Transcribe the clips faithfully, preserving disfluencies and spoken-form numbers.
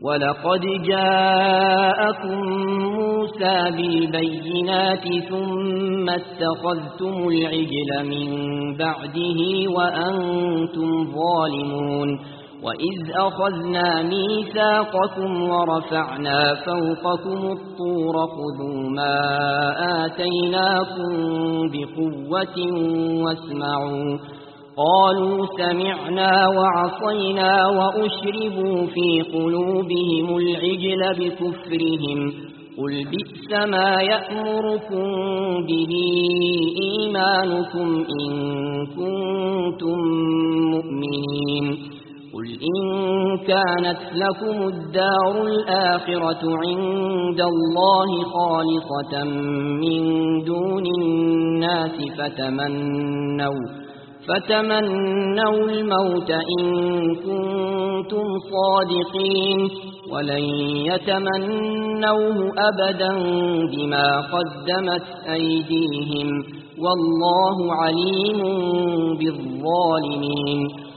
ولقد جاءكم موسى بالبينات ثم اتخذتم العجل من بعده وأنتم ظالمون وإذ أخذنا ميثاقكم ورفعنا فوقكم الطور خذوا ما آتيناكم بقوة واسمعوا قالوا سمعنا وعصينا وأشربوا في قلوبهم العجل بكفرهم قل بئس ما يأمركم به إيمانكم إن كنتم مؤمنين قل إن كانت لكم الدار الآخرة عند الله خالصة من دون الناس فتمنوا فتمنوا الموت إن كنتم صادقين ولن يتمنوه أبدا بما قدمت أيديهم والله عليم بالظالمين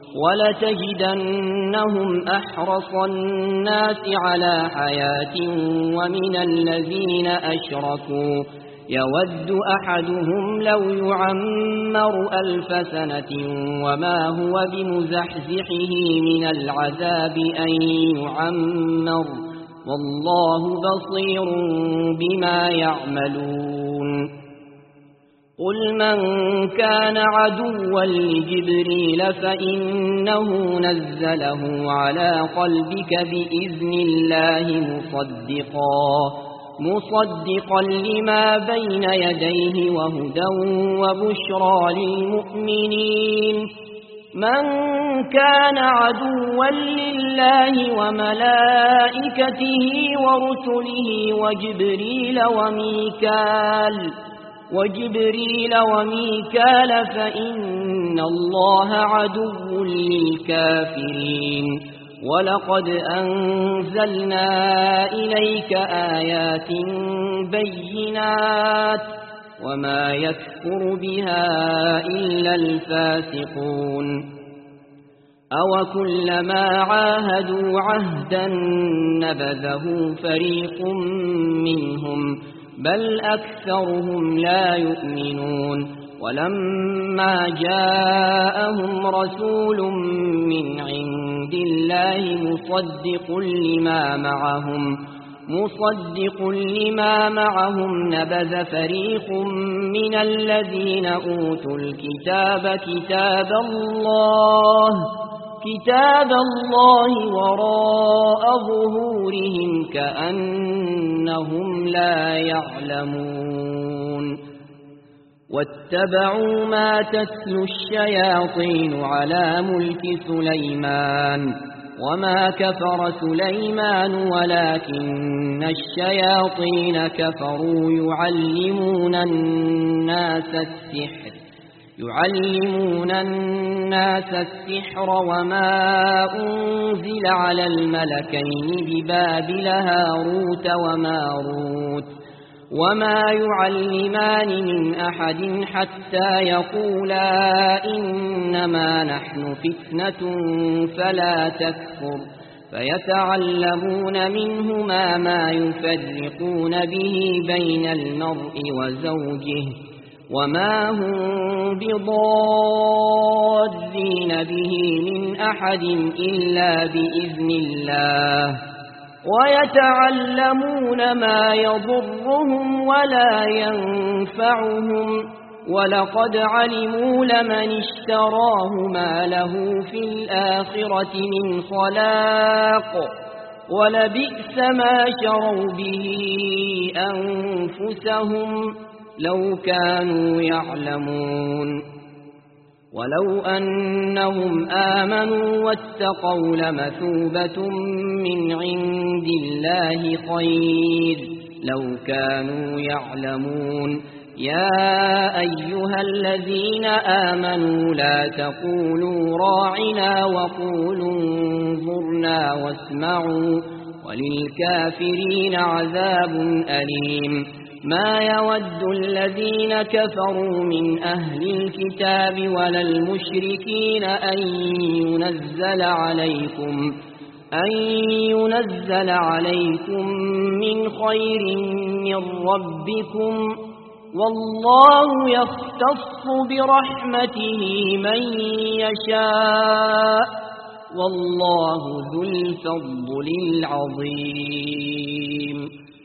ولتجدنهم أحرص الناس على حياة ومن الذين أشركوا يود أحدهم لو يعمر ألف سنة وما هو بمزحزحه من العذاب أن يعمر والله بصير بما يعملون قل من كان عدوا لجبريل فإنه نزله على قلبك بإذن الله مصدقا مصدقا لما بين يديه وهدى وبشرى للمؤمنين من كان عدوا لله وملائكته ورسله وجبريل وميكال وجبريل وميكال فإن الله عدو للكافرين ولقد أنزلنا إليك آيات بينات وما يكفر بها إلا الفاسقون أو كلما عاهدوا عهدا نبذه فريق منهم بل أكثرهم لا يؤمنون ولما جاءهم رسول من عند الله مصدق لما معهم مصدق لما معهم نبذ فريق من الذين أوتوا الكتاب كتاب الله كتاب الله وراء ظهورهم كأنهم لا يعلمون واتبعوا ما تتلو الشياطين على ملك سليمان وما كفر سليمان ولكن الشياطين كفروا يعلمون الناس السحر يعلمون الناس السحر وما أنزل على الملكين ببابل هاروت وماروت وما يعلمان من أحد حتى يقولا إنما نحن فتنة فلا تكفر فيتعلمون منهما ما يفرقون به بين المرء وزوجه وما هم بضارين به من أحد إلا بإذن الله ويتعلمون ما يضرهم ولا ينفعهم ولقد علموا لمن اشتراه ما له في الآخرة من خلاق ولبئس ما شروا به أنفسهم لو كانوا يعلمون ولو أنهم آمنوا واتقوا لمثوبة من عند الله خير لو كانوا يعلمون يا أيها الذين آمنوا لا تقولوا راعنا وقولوا انظرنا واسمعوا وللكافرين عذاب أليم ما يود الذين كفروا من أهل الكتاب ولا المشركين أن ينزل عليكم أن ينزل عليكم من خير من ربكم والله يختص برحمته من يشاء والله ذو الفضل العظيم